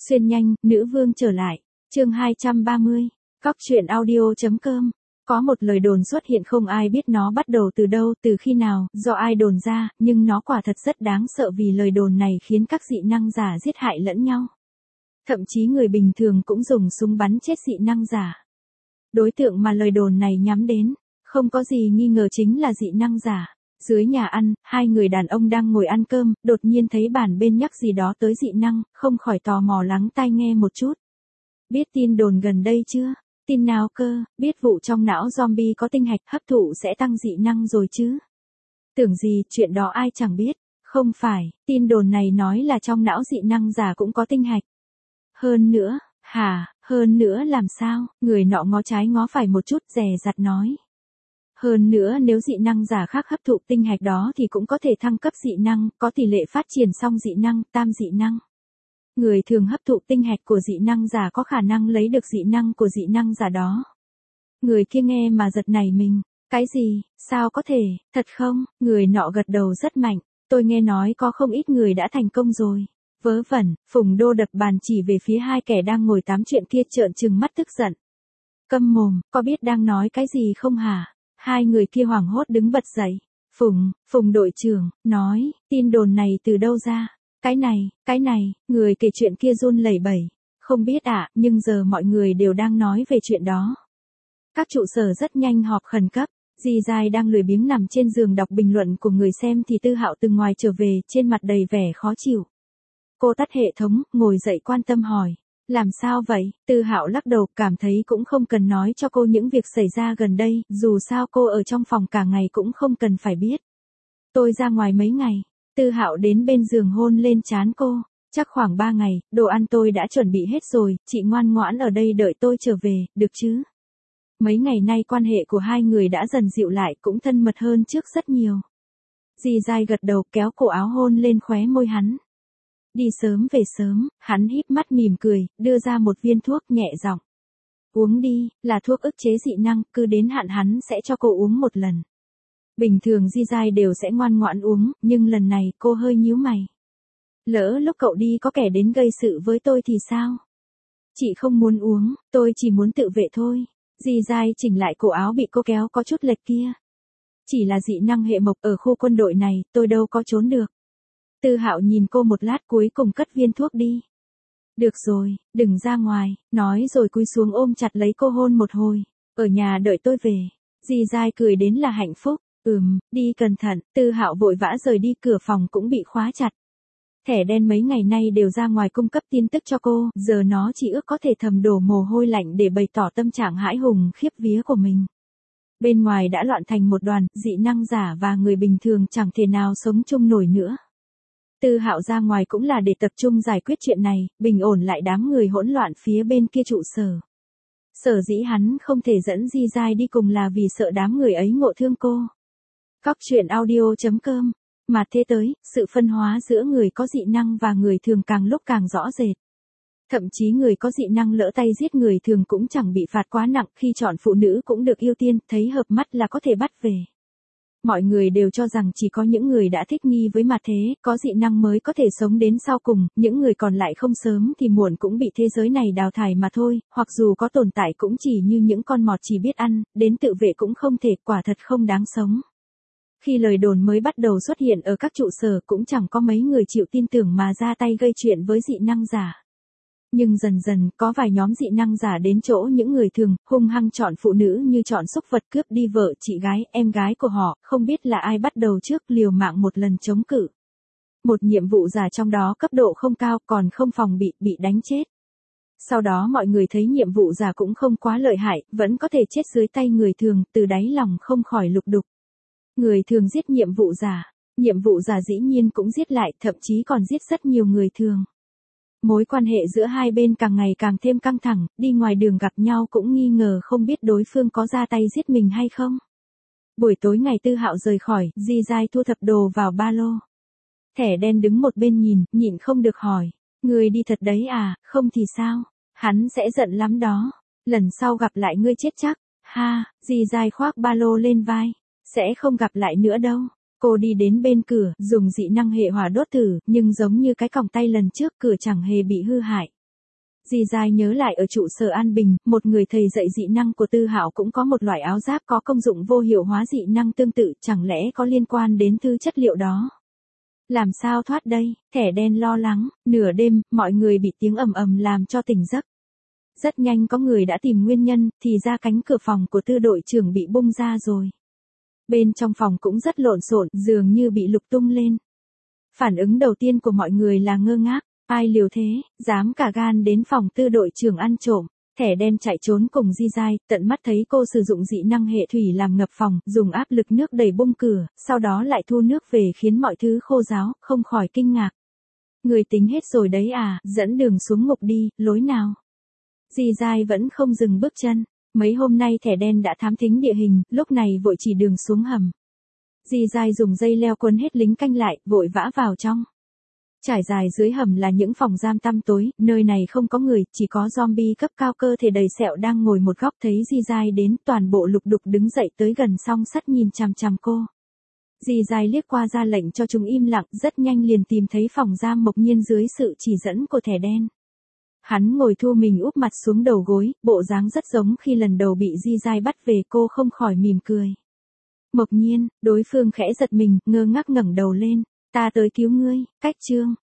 Xuyên nhanh, nữ vương trở lại. Chương 230. Cóc truyện audio.com. Có một lời đồn xuất hiện không ai biết nó bắt đầu từ đâu, từ khi nào, do ai đồn ra, nhưng nó quả thật rất đáng sợ vì lời đồn này khiến các dị năng giả giết hại lẫn nhau. Thậm chí người bình thường cũng dùng súng bắn chết dị năng giả. Đối tượng mà lời đồn này nhắm đến, không có gì nghi ngờ chính là dị năng giả. Dưới nhà ăn, hai người đàn ông đang ngồi ăn cơm, đột nhiên thấy bàn bên nhắc gì đó tới dị năng, không khỏi tò mò lắng tai nghe một chút. Biết tin đồn gần đây chưa? Tin nào cơ? Biết vụ trong não zombie có tinh hạch hấp thụ sẽ tăng dị năng rồi chứ? Tưởng gì, chuyện đó ai chẳng biết. Không phải, tin đồn này nói là trong não dị năng giả cũng có tinh hạch. Hơn nữa, hơn nữa làm sao? Người nọ ngó trái ngó phải một chút dè dặt nói. Hơn nữa nếu dị năng giả khác hấp thụ tinh hạch đó thì cũng có thể thăng cấp dị năng, có tỷ lệ phát triển song dị năng, tam dị năng. Người thường hấp thụ tinh hạch của dị năng giả có khả năng lấy được dị năng của dị năng giả đó. Người kia nghe mà giật nảy mình. Cái gì? Sao có thể? Thật không? Người nọ gật đầu rất mạnh. Tôi nghe nói có không ít người đã thành công rồi. Vớ vẩn, Phùng Đô đập bàn chỉ về phía hai kẻ đang ngồi tám chuyện kia trợn trừng mắt tức giận. Câm mồm, có biết đang nói cái gì không hả? Hai người kia hoảng hốt đứng bật dậy. Phùng đội trưởng, nói, tin đồn này từ đâu ra? Cái này, người kể chuyện kia run lẩy bẩy. Không biết ạ, nhưng giờ mọi người đều đang nói về chuyện đó. Các trụ sở rất nhanh họp khẩn cấp. Dì Giai đang lười biếng nằm trên giường đọc bình luận của người xem thì Tư Hạo từ ngoài trở về, trên mặt đầy vẻ khó chịu. Cô tắt hệ thống, ngồi dậy quan tâm hỏi. Làm sao vậy? Tư Hạo lắc đầu, cảm thấy cũng không cần nói cho cô những việc xảy ra gần đây, dù sao cô ở trong phòng cả ngày cũng không cần phải biết. Tôi ra ngoài mấy ngày. Tư Hạo đến bên giường hôn lên trán cô. Chắc khoảng 3 ngày, đồ ăn tôi đã chuẩn bị hết rồi, chị ngoan ngoãn ở đây đợi tôi trở về, được chứ? Mấy ngày nay quan hệ của hai người đã dần dịu lại, cũng thân mật hơn trước rất nhiều. Dì Giai gật đầu kéo cổ áo hôn lên khóe môi hắn. Đi sớm về sớm, hắn híp mắt mỉm cười, đưa ra một viên thuốc nhẹ giọng. Uống đi, là thuốc ức chế dị năng, cứ đến hạn hắn sẽ cho cô uống một lần. Bình thường Di Giai đều sẽ ngoan ngoãn uống, nhưng lần này cô hơi nhíu mày. Lỡ lúc cậu đi có kẻ đến gây sự với tôi thì sao? Chị không muốn uống, tôi chỉ muốn tự vệ thôi. Di Giai chỉnh lại cổ áo bị cô kéo có chút lệch kia. Chỉ là dị năng hệ mộc ở khu quân đội này, tôi đâu có trốn được. Tư Hạo nhìn cô một lát cuối cùng cất viên thuốc đi. Được rồi, đừng ra ngoài, nói rồi cúi xuống ôm chặt lấy cô hôn một hồi. Ở nhà đợi tôi về. Di Giai cười đến là hạnh phúc. Đi cẩn thận. Tư Hạo vội vã rời đi, cửa phòng cũng bị khóa chặt. Thẻ đen mấy ngày nay đều ra ngoài cung cấp tin tức cho cô, giờ nó chỉ ước có thể thầm đổ mồ hôi lạnh để bày tỏ tâm trạng hãi hùng khiếp vía của mình. Bên ngoài đã loạn thành một đoàn, dị năng giả và người bình thường chẳng thể nào sống chung nổi nữa. Tư Hạo ra ngoài cũng là để tập trung giải quyết chuyện này, bình ổn lại đám người hỗn loạn phía bên kia trụ sở. Sở dĩ hắn không thể dẫn Di Giai đi cùng là vì sợ đám người ấy ngộ thương cô. Cóc truyện audio.com. Mà thế tới, sự phân hóa giữa người có dị năng và người thường càng lúc càng rõ rệt. Thậm chí người có dị năng lỡ tay giết người thường cũng chẳng bị phạt quá nặng, khi chọn phụ nữ cũng được ưu tiên, thấy hợp mắt là có thể bắt về. Mọi người đều cho rằng chỉ có những người đã thích nghi với mà thế, có dị năng mới có thể sống đến sau cùng, những người còn lại không sớm thì muộn cũng bị thế giới này đào thải mà thôi, hoặc dù có tồn tại cũng chỉ như những con mọt chỉ biết ăn, đến tự vệ cũng không thể, quả thật không đáng sống. Khi lời đồn mới bắt đầu xuất hiện ở các trụ sở cũng chẳng có mấy người chịu tin tưởng mà ra tay gây chuyện với dị năng giả. Nhưng dần dần có vài nhóm dị năng giả đến chỗ những người thường, hung hăng chọn phụ nữ như chọn súc vật, cướp đi vợ, chị gái, em gái của họ, không biết là ai bắt đầu trước, liều mạng một lần chống cự. Một nhiệm vụ giả trong đó cấp độ không cao, còn không phòng bị đánh chết. Sau đó mọi người thấy nhiệm vụ giả cũng không quá lợi hại, vẫn có thể chết dưới tay người thường, từ đáy lòng không khỏi lục đục. Người thường giết nhiệm vụ giả dĩ nhiên cũng giết lại, thậm chí còn giết rất nhiều người thường. Mối quan hệ giữa hai bên càng ngày càng thêm căng thẳng, đi ngoài đường gặp nhau cũng nghi ngờ không biết đối phương có ra tay giết mình hay không. Buổi tối ngày Tư Hạo rời khỏi, Di Giai thu thập đồ vào ba lô. Thẻ đen đứng một bên nhịn không được hỏi. Người đi thật đấy à, không thì sao? Hắn sẽ giận lắm đó. Lần sau gặp lại ngươi chết chắc. Ha, Di Giai khoác ba lô lên vai. Sẽ không gặp lại nữa đâu. Cô đi đến bên cửa, dùng dị năng hệ hỏa đốt thử, nhưng giống như cái còng tay lần trước, cửa chẳng hề bị hư hại. Di Giai nhớ lại ở trụ sở An Bình, một người thầy dạy dị năng của Tư Hạo cũng có một loại áo giáp có công dụng vô hiệu hóa dị năng tương tự, chẳng lẽ có liên quan đến thứ chất liệu đó? Làm sao thoát đây? Thẻ đen lo lắng, nửa đêm, mọi người bị tiếng ầm ầm làm cho tỉnh giấc. Rất nhanh có người đã tìm nguyên nhân, thì ra cánh cửa phòng của Tư đội trưởng bị bung ra rồi. Bên trong phòng cũng rất lộn xộn, dường như bị lục tung lên. Phản ứng đầu tiên của mọi người là ngơ ngác, ai liều thế, dám cả gan đến phòng Tư đội trưởng ăn trộm. Thẻ đen chạy trốn cùng Di Giai, tận mắt thấy cô sử dụng dị năng hệ thủy làm ngập phòng, dùng áp lực nước đẩy bung cửa, sau đó lại thu nước về khiến mọi thứ khô ráo, không khỏi kinh ngạc. Người tính hết rồi đấy à, dẫn đường xuống ngục đi, lối nào? Di Giai vẫn không dừng bước chân. Mấy hôm nay thẻ đen đã thám thính địa hình, lúc này vội chỉ đường xuống hầm. Di Giai dùng dây leo quấn hết lính canh lại, vội vã vào trong. Trải dài dưới hầm là những phòng giam tăm tối, nơi này không có người, chỉ có zombie cấp cao cơ thể đầy sẹo đang ngồi một góc thấy Di Giai đến, toàn bộ lục đục đứng dậy tới gần song sắt nhìn chằm chằm cô. Di Giai liếc qua ra lệnh cho chúng im lặng, rất nhanh liền tìm thấy phòng giam Mộc Nhiên dưới sự chỉ dẫn của thẻ đen. Hắn ngồi thu mình úp mặt xuống đầu gối, bộ dáng rất giống khi lần đầu bị Di Giai bắt về, cô không khỏi mỉm cười. Mộc Nhiên, đối phương khẽ giật mình, ngơ ngác ngẩng đầu lên, ta tới cứu ngươi, cách chương.